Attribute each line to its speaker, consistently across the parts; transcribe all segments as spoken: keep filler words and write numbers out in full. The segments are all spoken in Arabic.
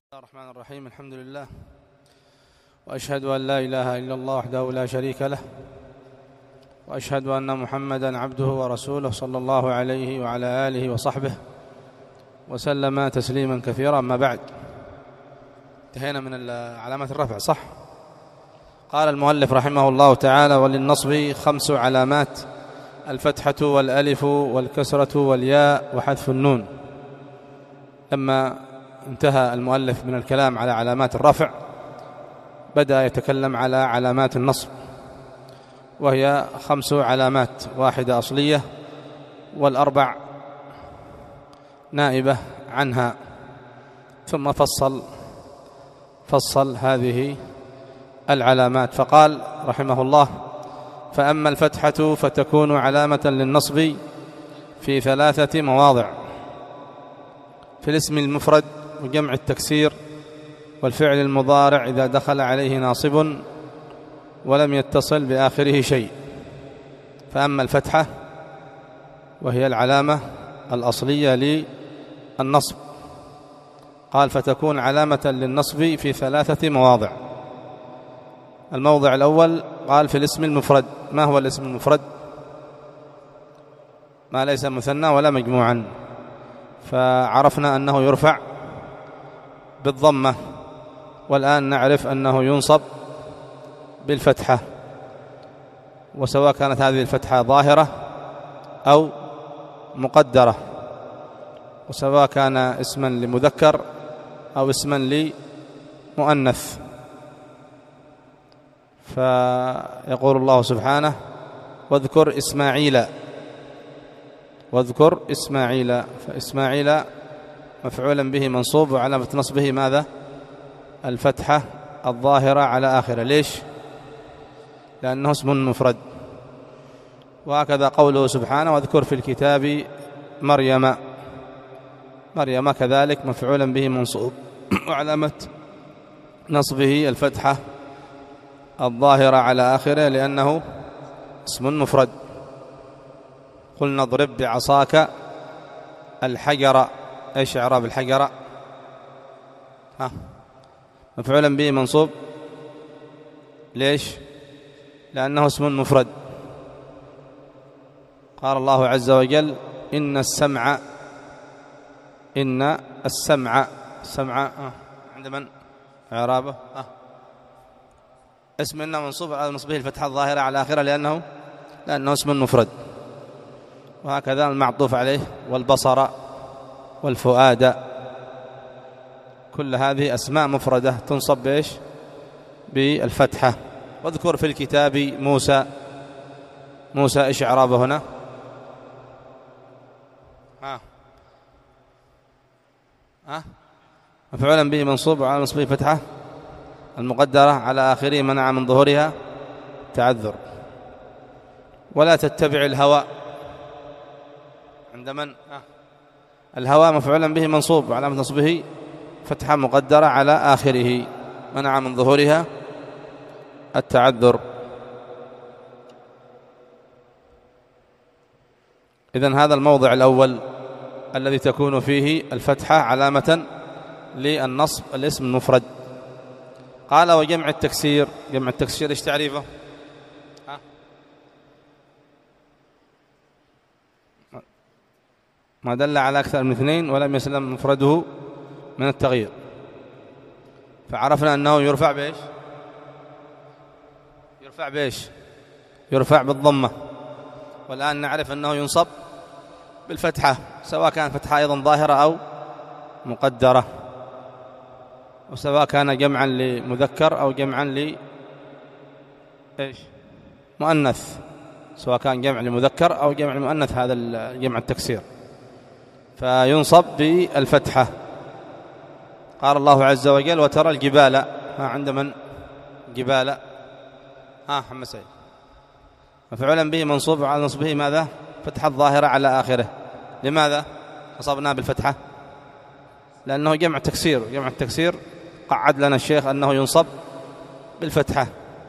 Speaker 1: بسم الله الرحمن الرحيم. الحمد لله وأشهد أن لا إله إلا الله وحده لا شريك له، وأشهد أن محمدًا عبده ورسوله صلى الله عليه وعلى آله وصحبه وسلم تسليما كثيرا. أما بعد، انتهينا من علامات الرفع، صح؟ قال المؤلف رحمه الله تعالى: وللنصب خمس علامات: الفتحة والألف والكسرة والياء وحذف النون. لما انتهى المؤلف من الكلام على علامات الرفع، بدأ يتكلم على علامات النصب، وهي خمس علامات: واحدة أصلية والأربع نائبة عنها. ثم فصل فصل هذه العلامات فقال رحمه الله: فأما الفتحة فتكون علامة للنصب في ثلاثة مواضع: في الاسم المفرد وجمع التكسير والفعل المضارع إذا دخل عليه ناصب ولم يتصل بآخره شيء. فأما الفتحة وهي العلامة الأصلية للنصب، قال فتكون علامة للنصب في ثلاثة مواضع. الموضع الأول قال في الاسم المفرد. ما هو الاسم المفرد؟ ما ليس مثنى ولا مجموعا. فعرفنا أنه يرفع بالضمة، والآن نعرف أنه ينصب بالفتحة، وسواء كانت هذه الفتحة ظاهرة أو مقدرة، وسواء كان اسما لمذكر أو اسما لمؤنث. فيقول الله سبحانه: واذكر إسماعيل واذكر إسماعيل. فإسماعيل مفعولا به منصوب، وعلامة نصبه ماذا؟ الفتحة الظاهرة على آخره. ليش؟ لأنه اسم مفرد. وهكذا قوله سبحانه: واذكر في الكتاب مريم. مريم كذلك مفعولا به منصوب، وعلامة نصبه الفتحة الظاهرة على آخره لأنه اسم مفرد. قلنا اضرب بعصاك الحجر. ايش اعراب الحجر؟ ها مفعولا به منصوب. ليش؟ لأنه اسم مفرد. قال الله عز وجل: إن السمع إن السمع السمع آه. عند من اعرابه؟ آه. اسم إن منصوب على نصبه الفتحة الظاهرة على آخره لأنه لأنه اسم مفرد. وهكذا المعطوف عليه: والبصر والفؤاد. كل هذه أسماء مفردة تنصب بإيش؟ بالفتحة. واذكر في الكتاب موسى. موسى إيش إعرابه هنا؟ ها ها مفعولا به منصوب وعلى نصبه فتحة المقدرة على آخره منع من ظهورها تعذر. ولا تتبع الهوى. عند من؟ آه. الهوى مفعولا به منصوب وعلامة نصبه فتحة مقدرة على آخره منع من ظهورها التعذر. إذن هذا الموضع الأول الذي تكون فيه الفتحة علامة للنصب الاسم المفرد. قال: وجمع التكسير. جمع التكسير ايش تعريفه؟ ها؟ ما دل على أكثر من اثنين ولم يسلم مفرده من التغيير. فعرفنا أنه يرفع بإيش؟ يرفع بإيش؟ يرفع بالضمة. والآن نعرف أنه ينصب بالفتحة، سواء كان فتحة أيضا ظاهرة أو مقدرة، وسواء كان جمعا لمذكر أو جمعا ل إيش؟ مؤنث، سواء كان جمع لمذكر أو جمع لمؤنث، هذا الجمع التكسير. فينصب بالفتحة. قال الله عز وجل: وترى الجبال. ها عند من؟ جبال. ها محمد سيد مفعولا به منصوب على نصبه ماذا؟ فتحة الظاهرة على آخره. لماذا نصبناه بالفتحة؟ لأنه جمع تكسير. جمع التكسير قعد لنا الشيخ أنه ينصب بالفتحة.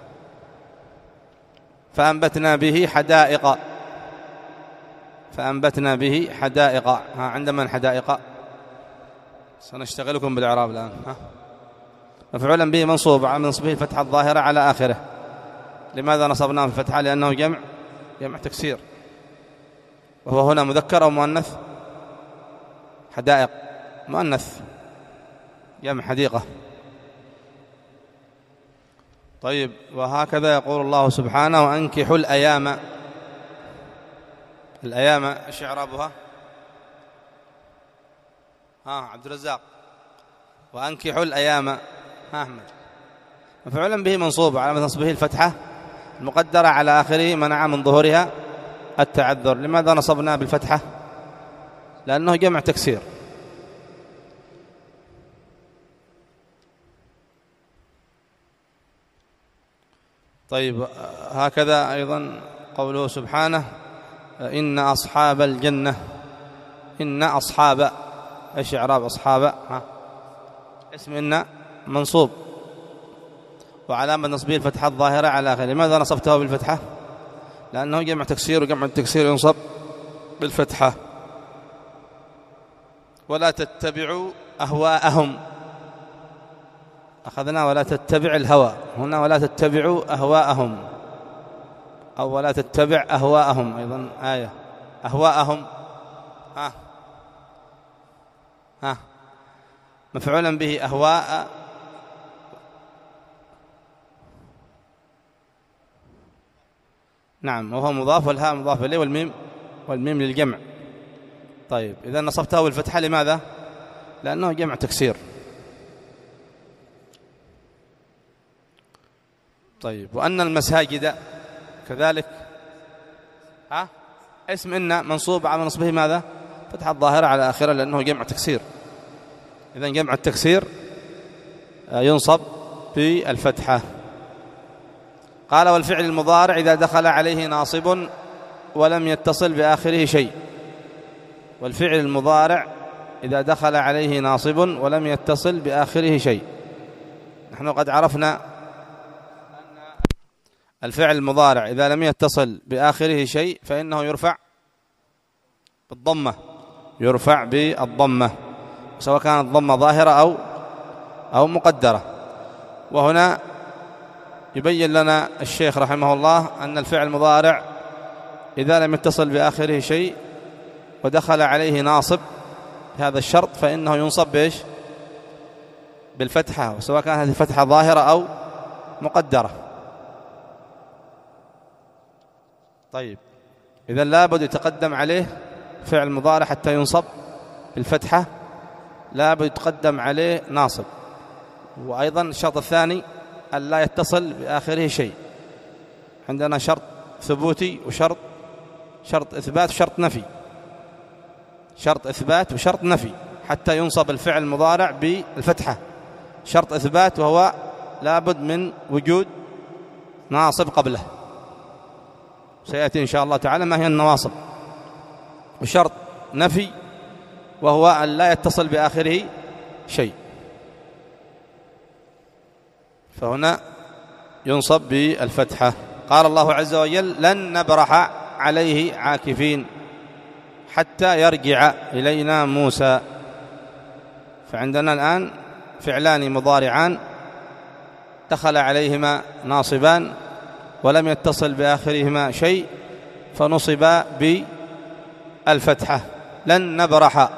Speaker 1: فأنبتنا به حدائق. فأنبتنا به حدائق. ها عند من حدائق؟ سنشتغلكم بالإعراب الآن. ها؟ مفعولا به منصوب على نصبه الفتحة الظاهرة على آخره. لماذا نصبناه الفتحة؟ لأنه جمع جمع تكسير. وهو هنا مذكر أو مؤنث؟ حدائق مؤنث، جمع حديقة. طيب، وهكذا يقول الله سبحانه وأنكحوا الأيام. الأيام إيش إعرابها؟ ها عبد الرزاق. وأنكحوا الأيام. ها أحمد. مفعولا به منصوب على نصبه الفتحة المقدرة على آخره منع من ظهورها التعذر. لماذا نصبنا بالفتحة؟ لأنه جمع تكسير. طيب، هكذا أيضا قوله سبحانه إن أصحاب الجنة. إن أصحاب، إيش إعراب أصحاب؟ ها اسم إن منصوب وعلامة نصبه الفتحة الظاهرة على آخره. لماذا نصبته بالفتحة؟ لأنه جمع تكسير، وجمع التكسير ينصب بالفتحة. ولا تتبعوا أهواءهم. أخذنا ولا تتبع الهوى، هنا ولا تتبعوا أهواءهم، أو ولا تتبع أهواءهم أيضا آية. أهواءهم ها ها مفعولا به أهواء. نعم، وهو مضاف والهاء مضاف إليه والميم والميم للجمع. طيب، إذا نصبته بالفتحة لماذا؟ لأنه جمع تكسير. طيب، وأن المساجد كذلك ها اسم إن منصوب على نصبه ماذا؟ فتحة الظاهرة على آخره لأنه جمع تكسير. إذن جمع التكسير ينصب بالفتحة. قال والفعل المضارع إذا دخل عليه ناصب ولم يتصل بآخره شيء. والفعل المضارع إذا دخل عليه ناصب ولم يتصل بآخره شيء. نحن قد عرفنا أن الفعل المضارع إذا لم يتصل بآخره شيء فإنه يرفع بالضمة، يرفع بالضمة سواء كانت ضمة ظاهرة أو أو مقدرة. وهنا يبين لنا الشيخ رحمه الله أن الفعل المضارع إذا لم يتصل بآخره شيء ودخل عليه ناصب بهذا الشرط فإنه ينصب بإيش؟ بالفتحة، وسواء كانت هذه الفتحة ظاهرة أو مقدرة. طيب، إذن لابد يتقدم عليه فعل مضارع حتى ينصب بالفتحة، لابد يتقدم عليه ناصب. وأيضا الشرط الثاني أن لا يتصل بآخره شيء. عندنا شرط ثبوتي وشرط شرط إثبات وشرط نفي. شرط إثبات وشرط نفي حتى ينصب الفعل المضارع بالفتحة. شرط إثبات وهو لابد من وجود ناصب قبله، سيأتي إن شاء الله تعالى ما هي النواصب. وشرط نفي وهو أن لا يتصل بآخره شيء، فهنا ينصب بالفتحة. قال الله عز وجل لن نبرح عليه عاكفين حتى يرجع إلينا موسى. فعندنا الآن فعلان مضارعان دخل عليهما ناصبان ولم يتصل بآخرهما شيء فنصبا بالفتحة. لن نبرح،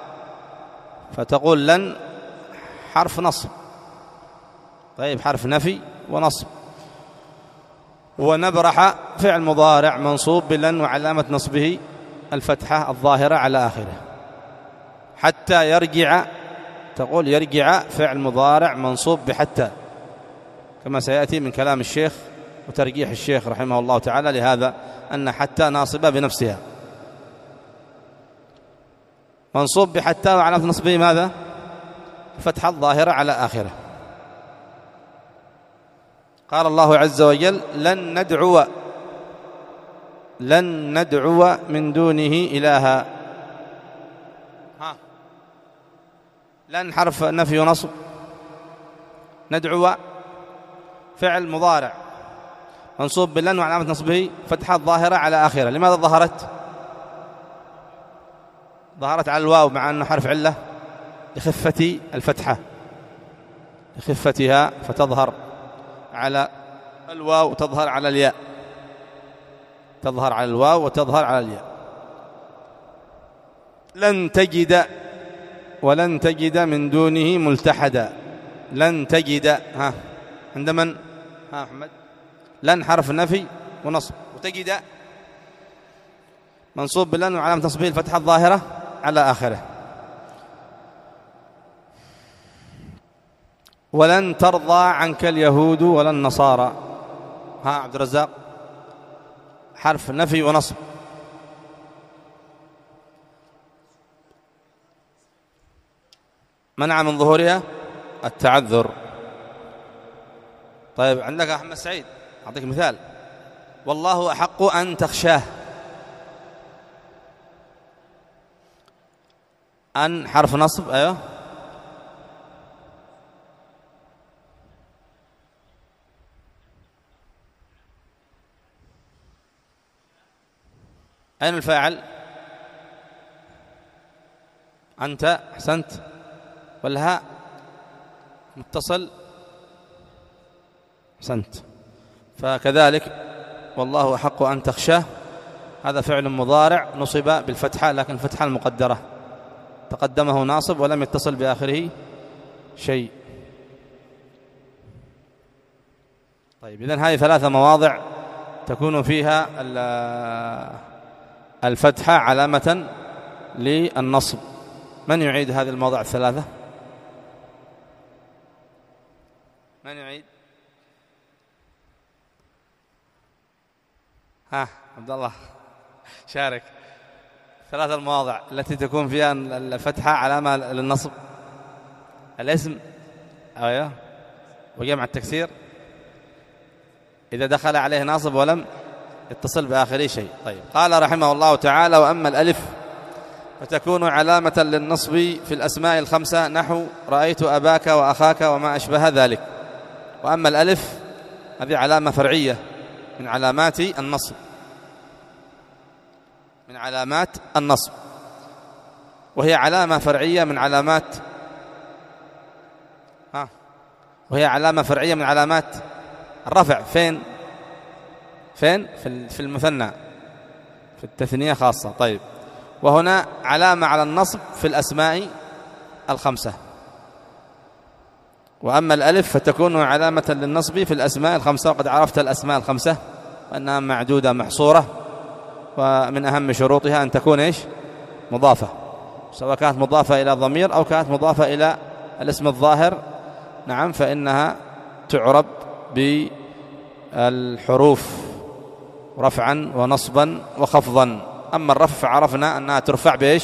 Speaker 1: فتقول لن حرف نصب، طيب حرف نفي ونصب. ونبرح فعل مضارع منصوب بلن وعلامة نصبه الفتحة الظاهرة على آخره. حتى يرجع، تقول يرجع فعل مضارع منصوب بحتى، كما سيأتي من كلام الشيخ وترجيح الشيخ رحمه الله تعالى لهذا أن حتى ناصبة بنفسها، منصوب بحتى وعلامة نصبه ماذا؟ الفتحة الظاهرة على آخره. قال الله عز وجل لن ندعو لن ندعو من دونه إلها. ها لن حرف نفي ونصب، ندعو فعل مضارع منصوب باللن وعلامة نصبه فتحة الظاهرة على آخره. لماذا ظهرت؟ ظهرت على الواو مع أنه حرف علة لخفة الفتحة، لخفتها، فتظهر على الواو وتظهر على الياء، تظهر على الواو وتظهر على الياء. لن تجد ولن تجد من دونه ملتحدا. لن تجد، ها عند من؟ ها محمد. لن حرف نفي ونصب، وتجد منصوب بلن وعلامة نصبه الفتحة الظاهرة على آخره. ولن ترضى عنك اليهود ولا النصارى. ها عبد الرزاق، حرف نفي ونصب. منع من ظهورها التعذر. طيب عندك أحمد سعيد، أعطيك مثال. والله أحق أن تخشاه. أن حرف نصب، أيوه. أين الفاعل؟ أنت، أحسنت. والهاء متصل، أحسنت. فكذلك والله أحق أن تخشاه، هذا فعل مضارع نصب بالفتحة، لكن الفتحة المقدرة، تقدمه ناصب ولم يتصل بآخره شيء. طيب إذن هذه ثلاثة مواضع تكون فيها الفتحة علامة للنصب. من يعيد هذه المواضع الثلاثة؟ من يعيد؟ ها عبد الله شارك. ثلاث المواضع التي تكون فيها الفتحة علامة للنصب. الاسم، أيوه، وجمع التكسير إذا دخل عليه ناصب ولم يتصل بآخره شيء. طيب قال رحمه الله تعالى: وأما الألف فتكون علامة للنصب في الأسماء الخمسة، نحو رأيت أباك وأخاك وما أشبه ذلك. وأما الألف هذه علامة فرعية من علامات النصب، من علامات النصب، وهي علامة فرعية من علامات ها وهي علامة فرعية من علامات الرفع. فين فين في المثنى، في التثنية خاصة. طيب وهنا علامة على النصب في الأسماء الخمسة. وأما الألف فتكون علامة للنصب في الأسماء الخمسة، وقد عرفت الأسماء الخمسة وأنها معدودة محصورة، ومن أهم شروطها أن تكون إيش؟ مضافة، سواء كانت مضافة إلى ضمير أو كانت مضافة إلى الاسم الظاهر. نعم، فإنها تعرب بالحروف رفعا ونصبا وخفضا. أما الرفع فعرفنا أنها ترفع بإيش؟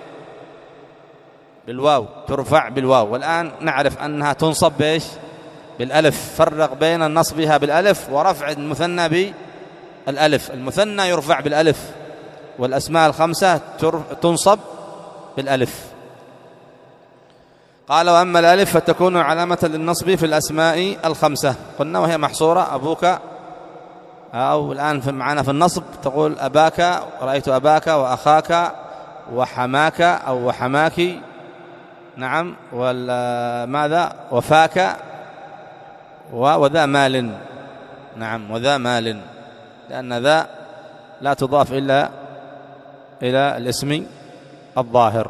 Speaker 1: بالواو، ترفع بالواو. والآن نعرف أنها تنصب بإيش؟ بالألف. فرق بين نصبها بالألف ورفع المثنى بالألف. المثنى يرفع بالألف، والأسماء الخمسة تنصب بالألف. قال: وأما الألف فتكون علامة للنصب في الأسماء الخمسة. قلنا وهي محصورة، أبوك، أو الآن معنا في النصب تقول أباك، رأيت أباك وأخاك وحماك أو وحماك. نعم، وماذا؟ وفاك وذا مال. نعم، وذا مال، لأن ذا لا تضاف إلا إلى الاسم الظاهر.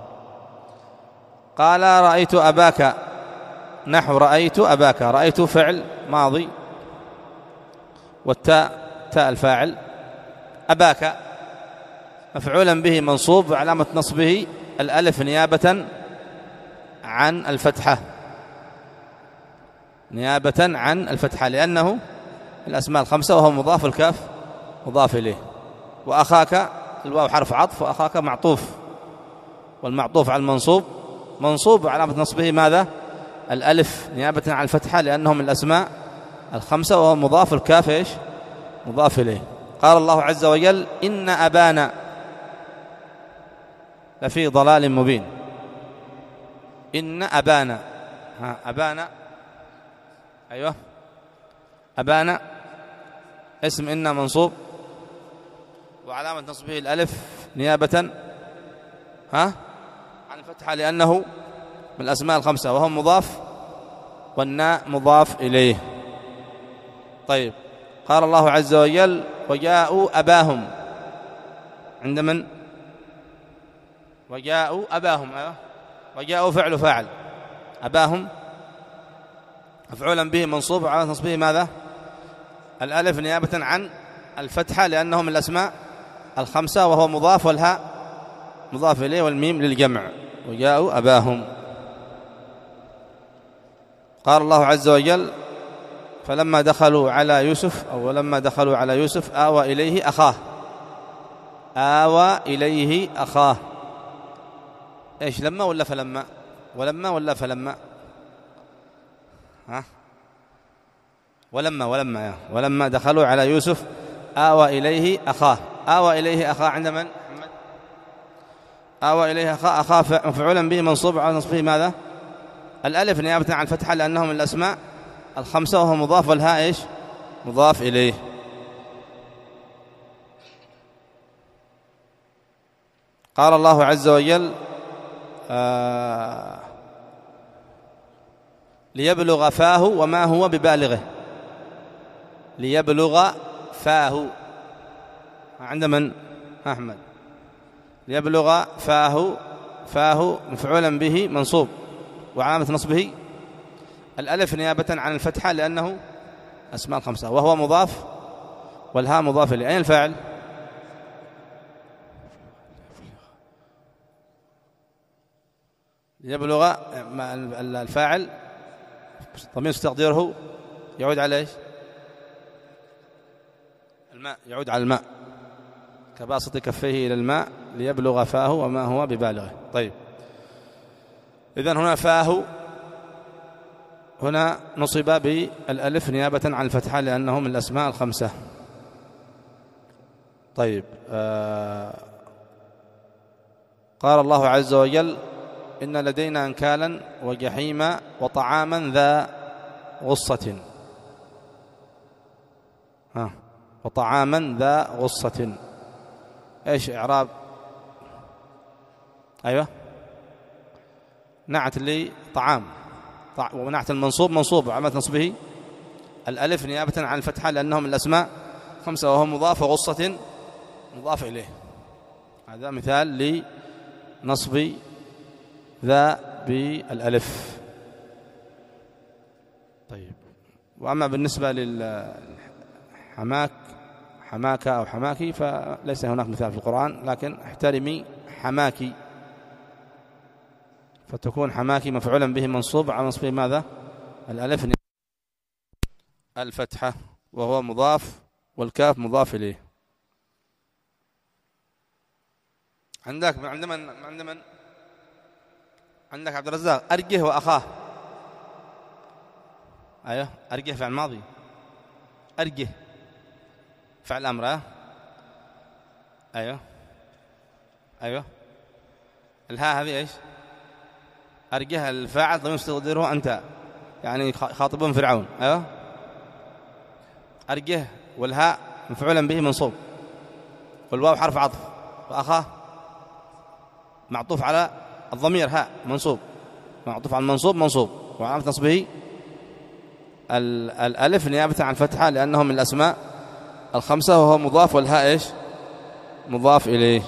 Speaker 1: قال: رأيت أباك، نحو رأيت أباك. رأيت فعل ماضي، والتاء تاء الفاعل. أباك مفعولا به منصوب، وعلامة نصبه الألف نيابة عن الفتحة، نيابة عن الفتحة، لأنه الأسماء الخمسة وهو مضاف، الكاف مضاف إليه. وأخاك الواو حرف عطف، وأخاك معطوف، والمعطوف على المنصوب منصوب، وعلامة نصبه ماذا؟ الألف نيابة عن الفتحة، لأنه من الأسماء الخمسة وهو مضاف، الكاف إيش؟ مضاف إليه. قال الله عز وجل: إن أبانا لفي ضلال مبين. إن أبانا، ها أبانا، أيوه، أبانا اسم إن منصوب، وعلامة نصبه الألف نيابة ها عن الفتحة، لأنه من الأسماء الخمسة وهو مضاف والناء مضاف إليه. طيب، قال الله عز وجل وجاءوا أباهم عند من؟ وجاءوا أباهم. أيوه، وجاءوا فعل فاعل، أباهم مفعولا به منصوب وعلامة نصبه ماذا؟ الألف نيابة عن الفتحة لأنه من الأسماء الخمسة وهو مضاف والهاء مضاف إليه والميم للجمع. وجاءوا أباهم. قال الله عز وجل فلما دخلوا على يوسف أو لما دخلوا على يوسف آوى إليه أخاه. آوى إليه أخاه. إيش، لما ولا فلما؟ ولما ولا فلما؟ ها؟ ولما ولما ولما دخلوا على يوسف آوى إليه أخاه. آوى إليه أخاه عند من؟ محمد. آوى إليه أخاه. أخاه مفعولا به منصوب على نصبه ماذا؟ الألف نيابة عن الفتحة لأنه من الأسماء الخمسة وهو مضاف والهاء إيش؟ مضاف إليه. قال الله عز وجل آه ليبلغ فاه وما هو ببالغه. ليبلغ فاه عند من؟ أحمد. ليبلغ فاه. فاه مفعولا به منصوب وعلامة نصبه الألف نيابة عن الفتحة لأنه أسماء الخمسة وهو مضاف والهاء مضاف إليه. أين الفاعل؟ يبلغ الفاعل ضمير تقديره يعود على ايش؟ الماء. يعود على الماء كباسط كفيه إلى الماء ليبلغ فاه وما هو ببالغه. طيب، إذن هنا فاه هنا نصب بالألف نيابة عن الفتحة لأنه من الأسماء الخمسة. طيب، آه قال الله عز وجل إن لدينا أنكالا وجحيما وطعاما ذا غصة. ها، وطعاما ذا غصة. إيش إعراب؟ أيوة، نعت لي طعام ونعت المنصوب منصوب وعلامة نصبه الألف نيابة عن الفتحة لأنه من الأسماء خمسة وهو مضاف وغصة مضاف إليه. هذا مثال لنصب ذا بالألف. طيب، وأما بالنسبة للحماك حماك أو حماكي فليس هناك مثال في القرآن، لكن احترمي حماكي فتكون حماكي مفعولا به منصوب على نصبه ماذا؟ الألف الفتحة وهو مضاف والكاف مضاف إليه. عندك عند من؟ عند من؟ عندك عبد الرزاق. أرجه وأخاه. أيوه، أرجه فعل ماضي. أرجه فعل أمر. أه؟ أيوه أيوه. الهاء هذه إيش؟ أرجه الفاعل ضمير تقديره أنت، يعني خاطبون فرعون. أيوه، أرجه والهاء مفعولا به منصوب والواو حرف عطف وأخاه معطوف على الضمير هاء منصوب معطوف على المنصوب منصوب وعلامة نصبه الألف نيابة عن فتحة لأنه من الأسماء الخمسة وهو مضاف والهاء إيش؟ مضاف إليه.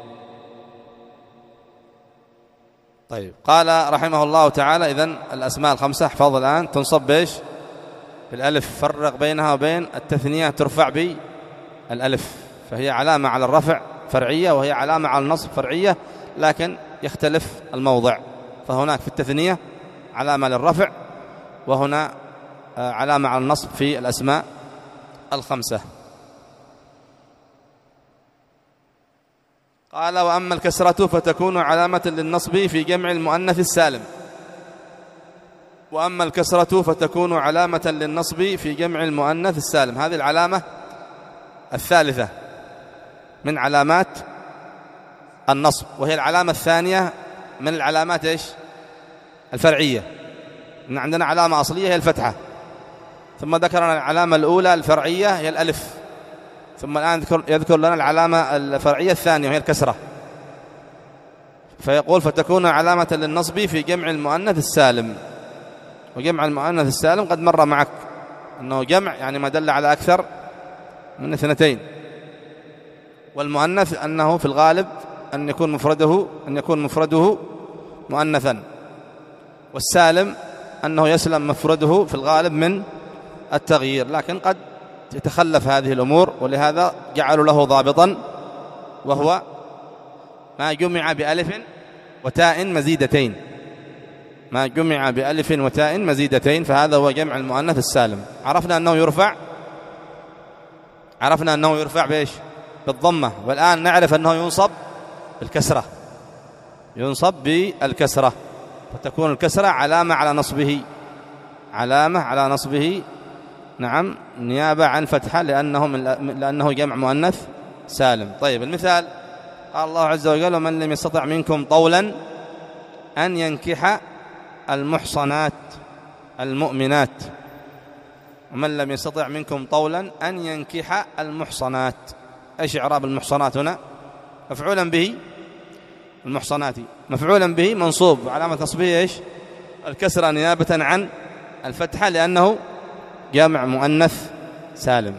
Speaker 1: طيب، قال رحمه الله تعالى إذن الأسماء الخمسة احفظ الآن تنصب بإيش؟ بالألف. فرق بينها وبين التثنية ترفع بالألف، فهي علامة على الرفع فرعية وهي علامة على النصب فرعية، لكن يختلف الموضع. فهناك في التثنية علامة للرفع وهنا علامة على النصب في الأسماء الخمسة. قال وأما الكسرة فتكون علامة للنصب في جمع المؤنث السالم. وأما الكسرة فتكون علامة للنصب في جمع المؤنث السالم. هذه العلامة الثالثة من علامات النصب، وهي العلامة الثانية من العلامات إيش؟ الفرعية. إن عندنا علامة أصلية هي الفتحة، ثم ذكرنا العلامة الأولى الفرعية هي الألف، ثم الآن يذكر لنا العلامة الفرعية الثانية وهي الكسرة. فيقول فتكون علامة للنصب في جمع المؤنث السالم. وجمع المؤنث السالم قد مر معك أنه جمع يعني ما دل على أكثر من اثنتين، والمؤنث أنه في الغالب أن يكون مفرده أن يكون مفرده مؤنثا، والسالم أنه يسلم مفرده في الغالب من التغيير، لكن قد يتخلف هذه الأمور، ولهذا جعلوا له ضابطا وهو ما جمع بألف وتاء مزيدتين، ما جمع بألف وتاء مزيدتين، فهذا هو جمع المؤنث السالم. عرفنا أنه يرفع عرفنا أنه يرفع بإيش؟ بالضمة، والآن نعرف أنه ينصب بالكسرة، ينصب بالكسرة، فتكون الكسرة علامة على نصبه، علامة على نصبه، نعم، نيابة عن فتحة، لأنه, من لأنه جمع مؤنث سالم. طيب المثال، قال الله عز وجل ومن لم يستطع منكم طولا أن ينكح المحصنات المؤمنات، ومن لم يستطع منكم طولا أن ينكح المحصنات. إيش إعراب المحصنات هنا؟ مفعولا به، المحصنات مفعولا به منصوب، وعلامة نصبه إيش؟ الكسرة نيابة عن الفتحة، لأنه جمع مؤنث سالم.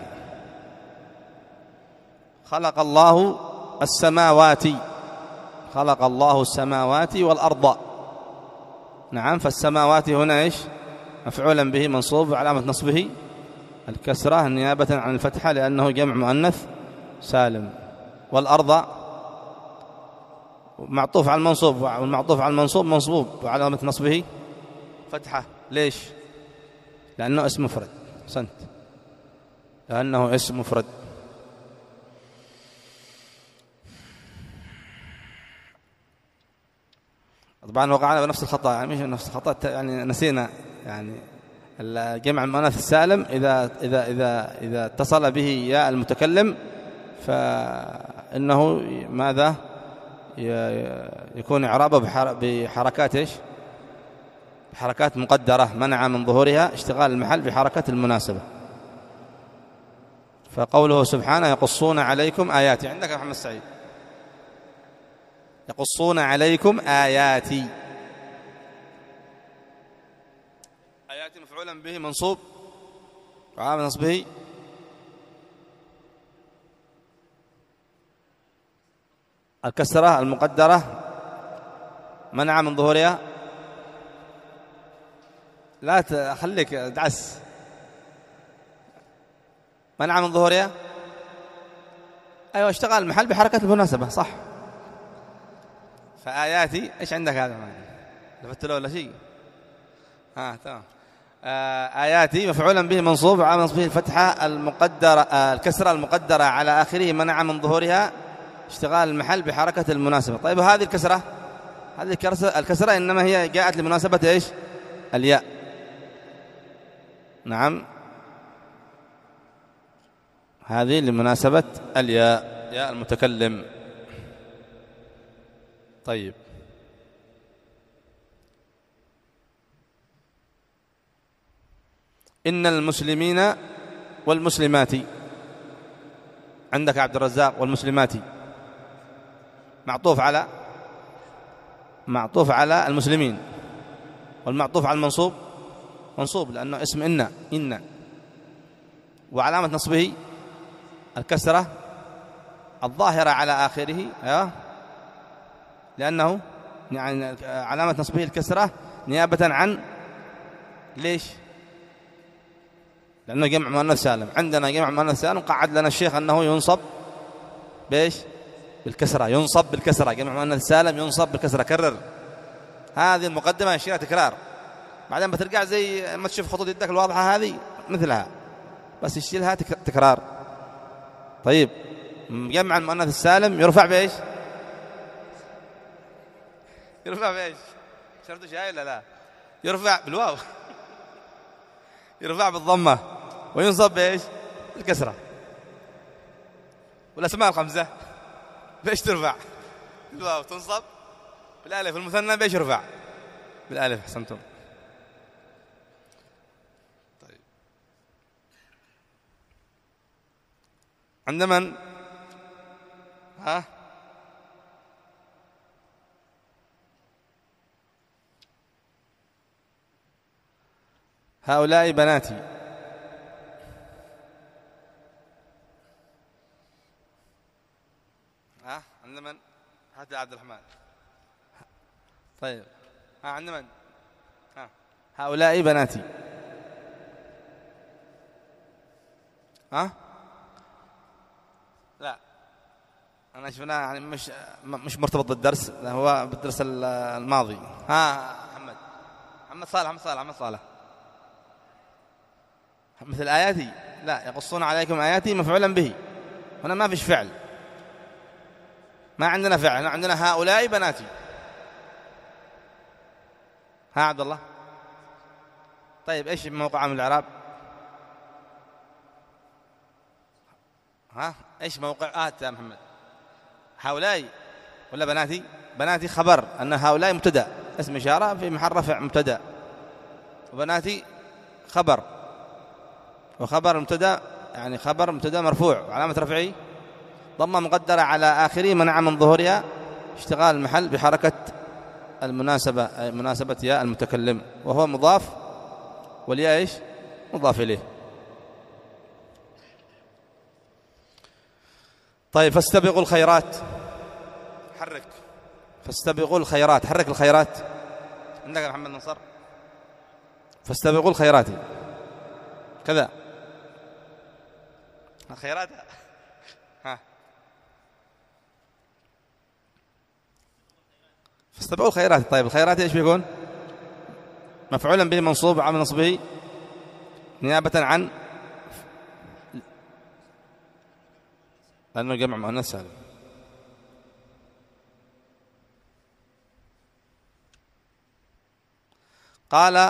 Speaker 1: خلق الله السماوات، خلق الله السماوات والأرض، نعم، فالسماوات هنا إيش؟ مفعولا به منصوب، وعلامة نصبه الكسرة نيابة عن الفتحة، لأنه جمع مؤنث سالم. والأرض معطوف على المنصوب، والمعطوف على المنصوب منصوب، وعلامة نصبه فتحة. ليش؟ لأنه اسم مفرد. سنت لأنه اسم مفرد. طبعا وقعنا بنفس الخطأ، يعني مش نفس الخطأ، يعني نسينا يعني الجمع المؤنث السالم إذا إذا إذا إذا اتصل به ياء المتكلم فإنه ماذا؟ يكون إعرابه بحركات إيش؟ بحركات مقدرة منع من ظهورها اشتغال المحل بحركة المناسبة. فقوله سبحانه يقصون عليكم آياتي، عندك يا محمد سعيد، يقصون عليكم آياتي، آياتي مفعولا به منصوب، وعامل نصبه الكسرة المقدرة منع من ظهورها. لا تخليك دعس، منع من ظهورها، أيوة، اشتغل المحل بحركة المناسبة، صح. فآياتي إيش عندك هذا؟ لفت له ولا شيء؟ ها تمام. آياتي مفعولا به منصوب، وعامل نصبه الفتحة المقدرة الكسرة المقدرة على آخره منع من ظهورها اشتغال المحل بحركة المناسبة. طيب هذه الكسرة، هذه الكسرة إنما هي جاءت لمناسبة إيش؟ الياء، نعم، هذه لمناسبة الياء، ياء المتكلم. طيب إن المسلمين والمسلمات، عندك عبد الرزاق والمسلمات معطوف على معطوف على المسلمين، والمعطوف على المنصوب منصوب لأنه اسم إن إن وعلامة نصبه الكسرة الظاهرة على آخره، لأنه يعني علامة نصبه الكسرة نيابة عن ليش؟ لأنه جمع مؤنث سالم. عندنا جمع مؤنث سالم قعد لنا الشيخ أنه ينصب بإيش؟ بالكسرة، ينصب بالكسرة، جمع مؤنث سالم ينصب بالكسرة. كرر هذه المقدمة، يشيلها تكرار، بعدين بترجع زي ما تشوف خطوط يدك الواضحة هذه مثلها، بس يشيلها تكرار. طيب جمع المؤنث السالم يرفع بإيش؟ يرفع بإيش؟ شرط شيء ولا لا؟ يرفع بالواو يرفع بالضمة، وينصب بإيش؟ الكسرة. والأسماء الخمسة بإيش ترفع؟ بالواو تنصب، بالألف. المثنى بإيش يرفع؟ بالألف. أحسنتم. طيب عند من؟ ها هؤلاء بناتي. ها عند من؟ هذا عبد الرحمن. طيب ها عند من؟ ها هؤلاء بناتي. ها لا أنا شفنا يعني مش مش مرتبط بالدرس، هو بالدرس الماضي. ها محمد محمد صالح محمد صالح محمد صالح مثل آياتي. لا يقصون عليكم آياتي مفعولا به. هنا ما فيش فعل، ما عندنا فعل، عندنا هؤلاء بناتي. ها عبد الله. طيب ايش موقع من الإعراب؟ ها ايش موقع آت يا محمد؟ هؤلاء ولا بناتي؟ بناتي خبر، أن هؤلاء مبتدأ اسم إشارة في محل رفع مبتدأ، وبناتي خبر، وخبر مبتدأ يعني خبر مبتدأ مرفوع وعلامة رفعه ضمة مقدرة على آخره منع من ظهورها اشتغال المحل بحركة المناسبة مناسبة ياء المتكلم، وهو مضاف والياء ايش؟ مضاف إليه. طيب فاستبقوا الخيرات. حرك فاستبقوا الخيرات، حرك الخيرات عندك يا محمد نصر. فاستبقوا الخيرات كذا الخيرات. ها فاستبقوا الخيرات. طيب الخيرات ايش بيكون؟ مفعولا به منصوب وعامل نصبه نيابة عن، لأنه جمع مؤنث سالم. قال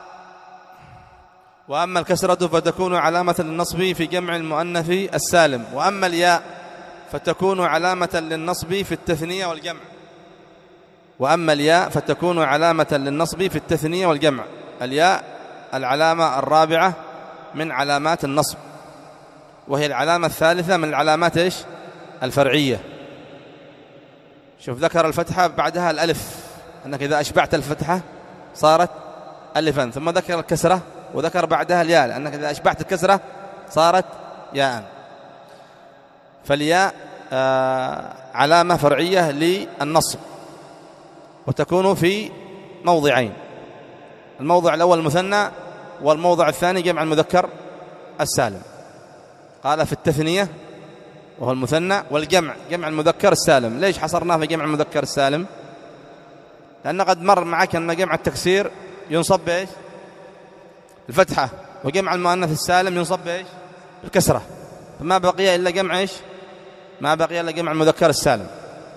Speaker 1: وأما الكسرة فتكون علامة للنصب في جمع المؤنث السالم، وأما الياء فتكون علامة للنصب في التثنية والجمع. وأما الياء فتكون علامة للنصب في التثنية والجمع. الياء العلامة الرابعة من علامات النصب، وهي العلامة الثالثة من العلامات إيش؟ الفرعية. شوف ذكر الفتحة بعدها الألف، أنك إذا أشبعت الفتحة صارت ألفا، ثم ذكر الكسرة وذكر بعدها الياء، لأنك إذا أشبعت الكسرة صارت ياء. فالياء آه علامة فرعية للنصب، وتكون في موضعين: الموضع الأول المثنى، والموضع الثاني جمع المذكر السالم. قال في التثنية وهو المثنى، والجمع جمع المذكر السالم. ليش حصرناه في جمع المذكر السالم؟ لأن قد مر معك أن جمع التكسير ينصب بإيش؟ الفتحة، وجمع المؤنث السالم ينصب بإيش؟ الكسرة، فما بقي إلا جمع إيش؟ ما بقي إلا جمع المذكر السالم.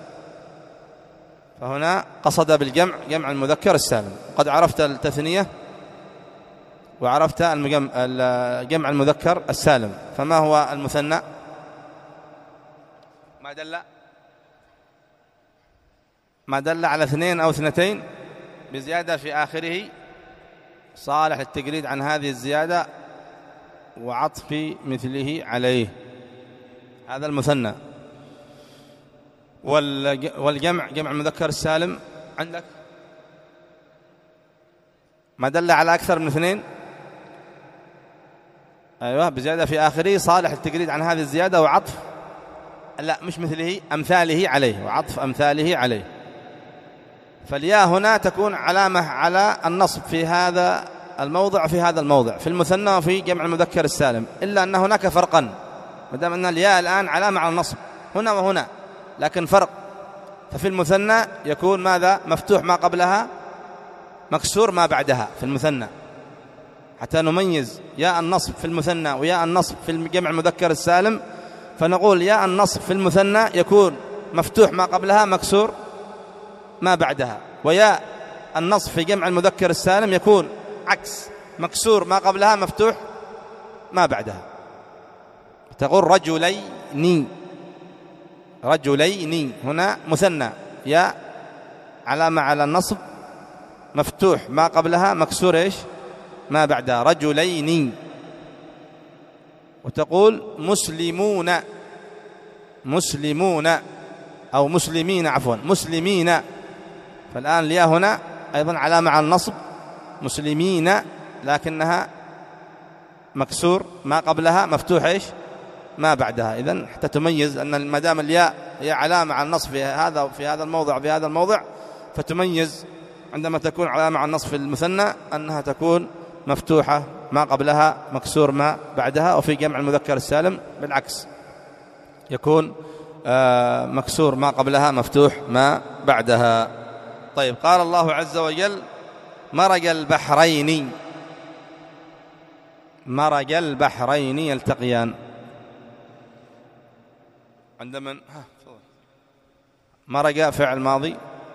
Speaker 1: فهنا قصد بالجمع جمع المذكر السالم. قد عرفت التثنية وعرفت جمع المذكر السالم، فما هو المثنى؟ ما دل ما دل على اثنين أو اثنتين بزيادة في آخره صالح للتجريد عن هذه الزيادة وعطف مثله عليه، هذا المثنى. والجمع جمع المذكر السالم عندك ما دل على أكثر من اثنين، أيوة، بزيادة في آخره صالح للتجريد عن هذه الزيادة وعطف لا مش مثله أمثاله عليه، وعطف أمثاله عليه. فالياء هنا تكون علامة على النصب في هذا الموضع وفي هذا الموضع، في المثنى وفي جمع المذكر السالم، إلا أن هناك فرقا، ما دام أن الياء الآن علامة على النصب هنا وهنا، لكن فرق. ففي المثنى يكون ماذا؟ مفتوح ما قبلها، مكسور ما بعدها في المثنى، حتى نميز ياء النصب في المثنى وياء النصب في جمع المذكر السالم. فنقول ياء النصب في المثنى يكون مفتوح ما قبلها، مكسور ما بعدها، وياء النصب في جمع المذكر السالم يكون عكس، مكسور ما قبلها، مفتوح ما بعدها. تقول رجلين، رجلين هنا مثنى، ياء علامة على النصب، مفتوح ما قبلها، مكسور إيش؟ ما بعدها، رجلين. وتقول مسلمون، مسلمون أو مسلمين، عفوا مسلمين. فالآن الياء هنا أيضا علامة على النصب، مسلمين لكنها مكسور ما قبلها مفتوح إيش ما بعدها. إذن حتى تميز أن ما دام الياء هي علامة على النصب في هذا في هذا الموضع في هذا الموضع، فتميز عندما تكون علامة على النصب في المثنى أنها تكون مفتوحة ما قبلها مكسور ما بعدها. وفي جمع المذكر السالم بالعكس، يكون مكسور ما قبلها مفتوح ما بعدها. طيب، قال الله عز وجل مرج البحرين، مرج البحرين يلتقيان. عند من؟ مرج فعل ماضي،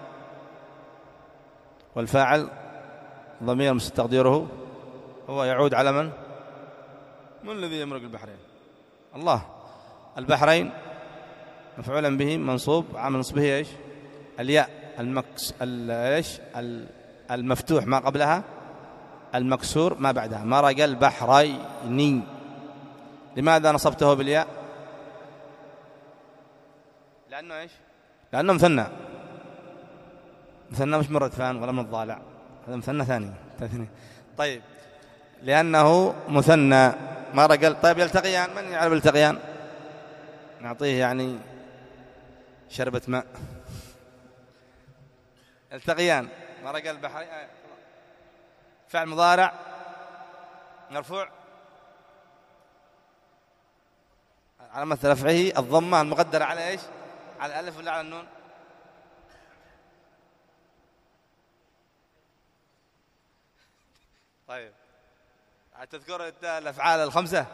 Speaker 1: والفاعل ضمير مستقدره هو يعود على من؟ من الذي يمرج البحرين؟ الله. البحرين مفعولا به منصوب، عامل نصبه ايش؟ الياء المكس ايش المفتوح ما قبلها المكسور ما بعدها. مرج البحرين. لماذا نصبته بالياء؟ لأنه ايش؟ لأنه مثنى، مثنى مش من ردفان ولا من الضالع، هذا مثنى ثاني. طيب، لأنه مثنى مرج. طيب، يلتقيان، من يعرف يلتقيان؟ نعطيه يعني شربة ماء. يلتقيان مرج البحرين، فعل مضارع مرفوع علامة رفعه الضمة المقدرة على ايش؟ على الألف ولا على النون؟ طيب، تذكر الأفعال الخمسة؟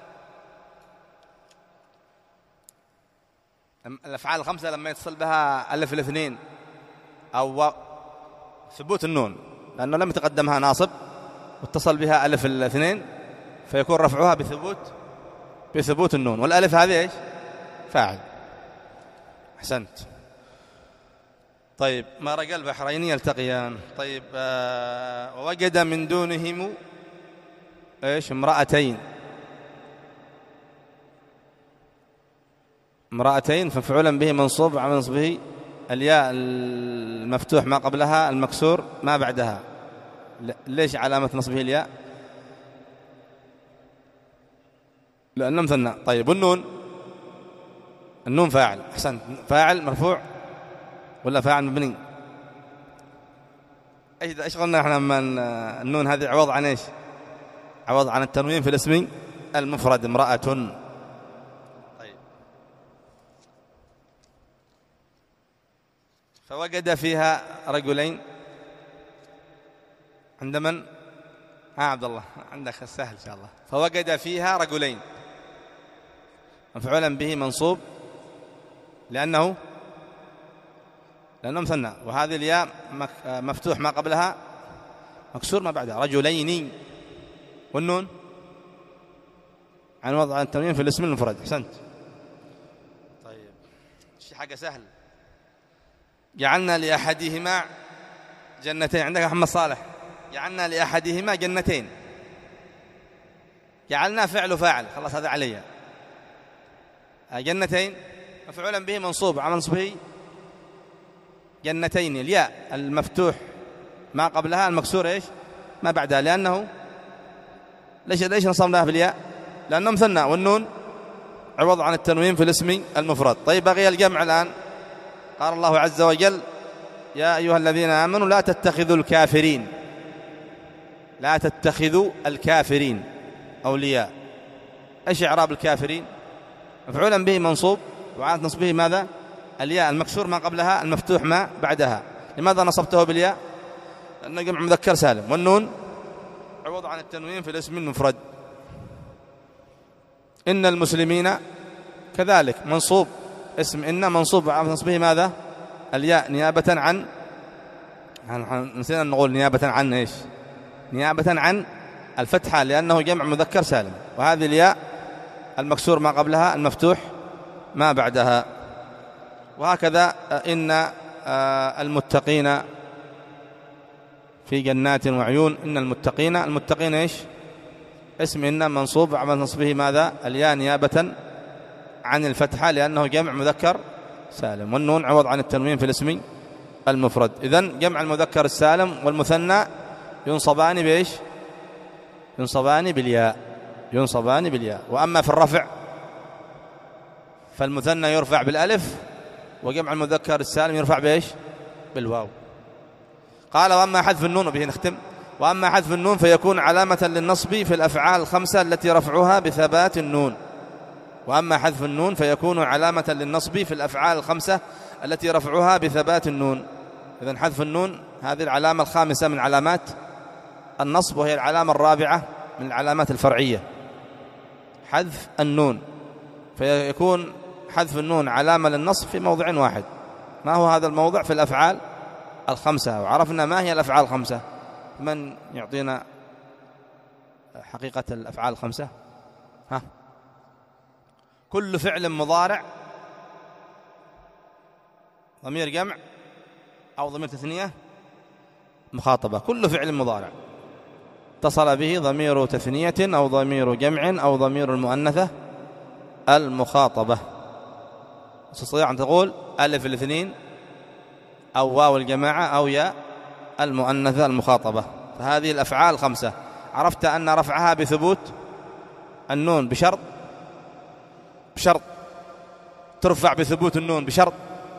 Speaker 1: الأفعال الخمسة لما يتصل بها ألف الاثنين أو ثبوت النون، لأنه لم يتقدمها ناصب واتصل بها ألف الاثنين، فيكون رفعها بثبوت بثبوت النون، والألف هذه إيش؟ فاعل. أحسنت. طيب، مرج البحرين يلتقيان. طيب، آه ووجد من دونهم إيش؟ امرأتين. امرأتين ففعولا به منصوب، عمل نصبه الياء المفتوح ما قبلها المكسور ما بعدها. ليش علامة نصبه الياء؟ لأنه مثنى. طيب، والنون؟ النون فاعل. أحسنت. فاعل مرفوع ولا فاعل مبني؟ ايش ايش قلنا احنا من النون هذه عوض عن ايش؟ عوض عن التنوين في الاسم المفرد امرأة. طيب، فوجد فيها رجلين. عند من؟ ها عبد الله، عندك السهل ان شاء الله. فوجد فيها رجلين مفعولا به منصوب لأنه لأنه مثنى، وهذه الياء مفتوح ما قبلها مكسور ما بعدها. رجلين. والنون عن وضع التنوين في الاسم المفرد. احسنت. طيب، شيء حاجة سهل. جعلنا لأحدهما جنتين. عندك محمد صالح؟ جعلنا لأحدهما جنتين. جعلنا فعل فاعل، خلاص هذا علي. جنتين مفعولا به منصوب، عمل نصبه جنتين، الياء المفتوح ما قبلها المكسور ايش ما بعدها. لأنه ليش ليش نصبناها بالياء؟ لأنه مثنى، والنون عوض عن التنوين في الاسم المفرد. طيب، بقي الجمع الآن. قال الله عز وجل يا أيها الذين آمنوا لا تتخذوا الكافرين لا تتخذوا الكافرين أولياء. ايش إعراب الكافرين؟ مفعولا به منصوب، وعلامة نصبه ماذا؟ الياء المكسور ما قبلها المفتوح ما بعدها. لماذا نصبته بالياء؟ لأنه جمع مذكر سالم، والنون عوض عن التنوين في الاسم المفرد. إن المسلمين كذلك منصوب، اسم إن منصوب، وعلامة نصبه ماذا؟ الياء نيابة عن نسينا نقول نيابة عن ايش؟ نيابة عن الفتحة، لأنه جمع مذكر سالم، وهذه الياء المكسور ما قبلها المفتوح ما بعدها. وهكذا إن المتقين في جنات وعيون. إن المتقين المتقين إيش؟ اسم إن منصوب، عمل نصبه ماذا؟ الياء نيابة عن الفتحة لأنه جمع مذكر سالم، والنون عوض عن التنوين في الاسم المفرد. إذن جمع المذكر السالم والمثنى ينصبان بإيش؟ ينصبان بالياء، ينصبان بالياء. وأما في الرفع فالمثنى يرفع بالألف، وجمع المذكر السالم يرفع بإيش؟ بالواو. قال وأما حذف النون، وبه نختم، وأما حذف النون فيكون علامة للنصب في الأفعال الخمسة التي رفعها بثبات النون. وأما حذف النون فيكون علامة للنصب في الأفعال الخمسة التي رفعها بثبات النون. إذن حذف النون هذه العلامة الخامسة من علامات النصب، وهي العلامة الرابعة من العلامات الفرعية، حذف النون. فيكون حذف النون علامة للنصب في موضع واحد. ما هو هذا الموضع؟ في الأفعال الخمسة. وعرفنا ما هي الأفعال الخمسة. من يعطينا حقيقة الأفعال الخمسة؟ ها؟ كل فعل مضارع ضمير جمع أو ضمير تثنية مخاطبة. كل فعل مضارع اتصل به ضمير تثنية أو ضمير جمع أو ضمير المؤنثة المخاطبة. تستطيع أن تقول ألف الاثنين أو واو الجماعة أو ياء المؤنثة المخاطبة. فهذه الأفعال الخمسة عرفت أن رفعها بثبوت النون بشرط، بشرط ترفع بثبوت النون بشرط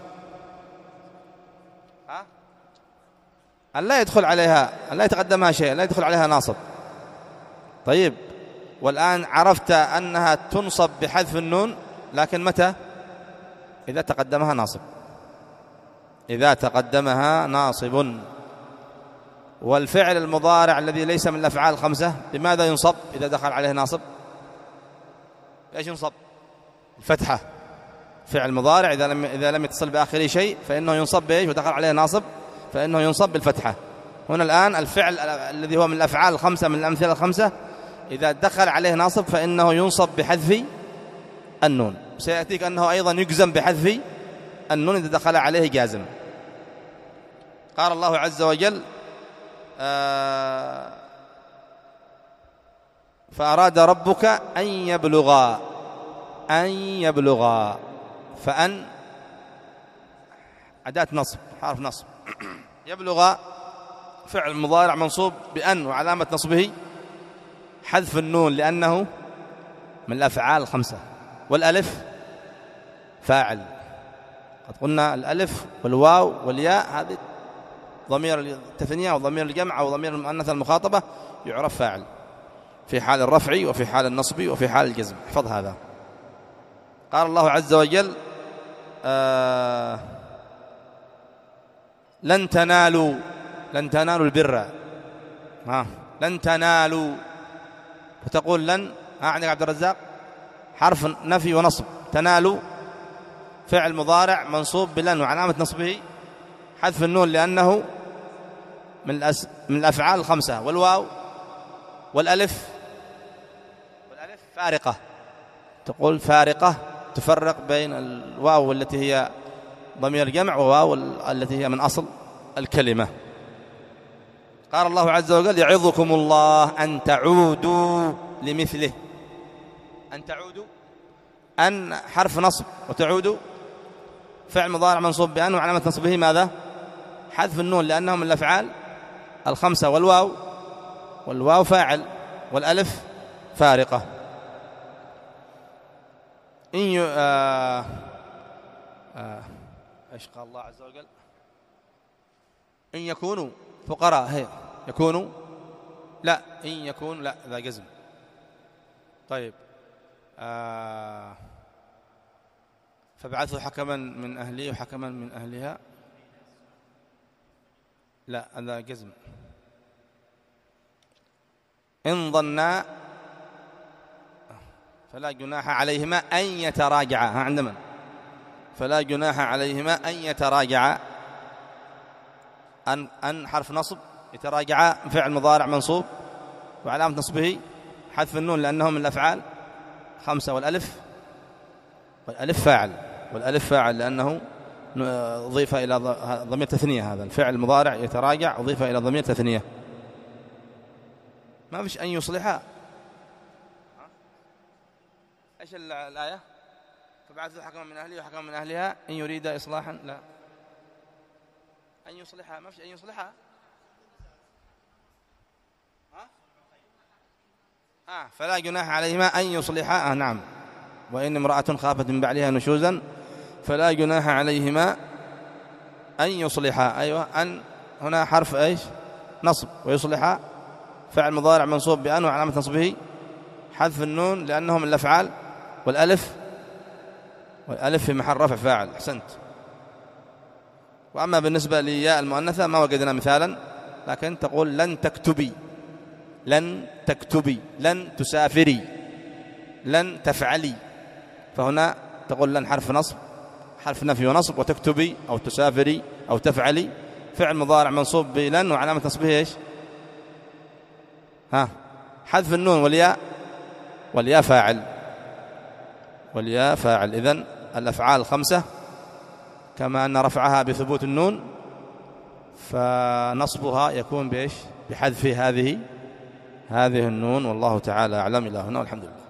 Speaker 1: ها؟ أن لا يدخل عليها، أن لا يتقدمها شيء، لا يدخل عليها ناصب. طيب، والآن عرفت أنها تنصب بحذف النون، لكن متى؟ إذا تقدمها ناصب، إذا تقدمها ناصب. والفعل المضارع الذي ليس من الأفعال الخمسة لماذا ينصب إذا دخل عليه ناصب؟ إيش ينصب؟ الفتحة. فعل مضارع إذا لم إذا لم يتصل بآخره شيء فإنه ينصب بإيش؟ ودخل عليه ناصب فإنه ينصب بالفتحة. هنا الآن الفعل الذي هو من الأفعال الخمسة، من الأمثلة الخمسة، إذا دخل عليه ناصب فإنه ينصب بحذف النون. سيأتيك أنه أيضا يجزم بحذف النون إذا دخل عليه جازم. قال الله عز وجل آه فأراد ربك أن يبلغا، أن يبلغا، فأن أداة نصب، حرف نصب. يبلغ فعل مضارع منصوب بأن، وعلامة نصبه حذف النون لأنه من الأفعال الخمسة. والألف فاعل، قد قلنا الألف والواو والياء هذه ضمير التثنية أو ضمير الجمع أو ضمير المؤنث المخاطبة يعرف فاعل في حال الرفع وفي حال النصب وفي حال الجزم. احفظ هذا. قال الله عز وجل آه لن تنالوا، لن تنالوا البر، ها لن تنالوا، فتقول لن، ها عندك عبد الرزاق حرف نفي ونصب. تنالوا فعل مضارع منصوب بلن، وعلامة نصبه حذف النون لأنه من الأس... من الأفعال الخمسة. والواو والألف، والألف فارقة، تقول فارقة، تفرق بين الواو التي هي ضمير جمع وواو التي هي من أصل الكلمة. قال الله عز وجل يعظكم الله أن تعودوا لمثله. أن تعودوا، أن حرف نصب، وتعودوا فعل مضارع منصوب بأن، وعلامة نصبه ماذا؟ حذف النون لأنه من الأفعال الخمسة. والواو، والواو فاعل، والألف فارقة. إن ي... آه... آه... إيش قال الله عز وجل؟ إن يكونوا فقراء، هي يكونوا، لا إن يكون، لا ذا جزم. طيب آه... فابعثوا حكما من أهله وحكما من أهلها، لا هذا جزم. إن ظنا فلا جناح عليهما أن يتراجعا، ها عندما فلا جناح عليهما أن يتراجعا. أن أن حرف نصب، يتراجعا فعل مضارع منصوب، وعلامة نصبه حذف النون لأنه من الأفعال خمسة. والألف، والألف فاعل، والألف فاعل لأنه أضيف إلى ضمير تثنية. هذا الفعل المضارع يتراجع أضيف إلى ضمير تثنية. ما فيش أن يصلحها. إيش الآية؟ فبعثوا حكما من أهله وحكما من أهلها إن يريد إصلاحا، لا أن يصلحها، ما فيش أن يصلحها. ها؟ آه فلا جناح عليهما أن يصلحا. آه نعم. وإن امرأة خافت من بعلها نشوزا فلا جناح عليهما أن يصلحا. أيوة أن هنا حرف إيش نصب، ويصلحا فعل مضارع منصوب بأن وعلامة نصبه حذف النون لأنهم من الأفعال، والألف والألف في محل رفع فاعل. أحسنت. وأما بالنسبة لياء المؤنثة ما وجدنا مثالا، لكن تقول لن تكتبي، لن تكتبي، لن تسافري، لن تفعلي. فهنا تقول لن حرف نصب، حرف نفي ونصب، وتكتبي أو تسافري أو تفعلي فعل مضارع منصوب بلن وعلامة نصبه إيش؟ ها حذف النون، والياء والياء فاعل، والياء فاعل. إذن الأفعال خمسة، كما أن رفعها بثبوت النون فنصبها يكون بإيش؟ بحذف هذه هذه النون. والله تعالى أعلم. إلى هنا والحمد لله.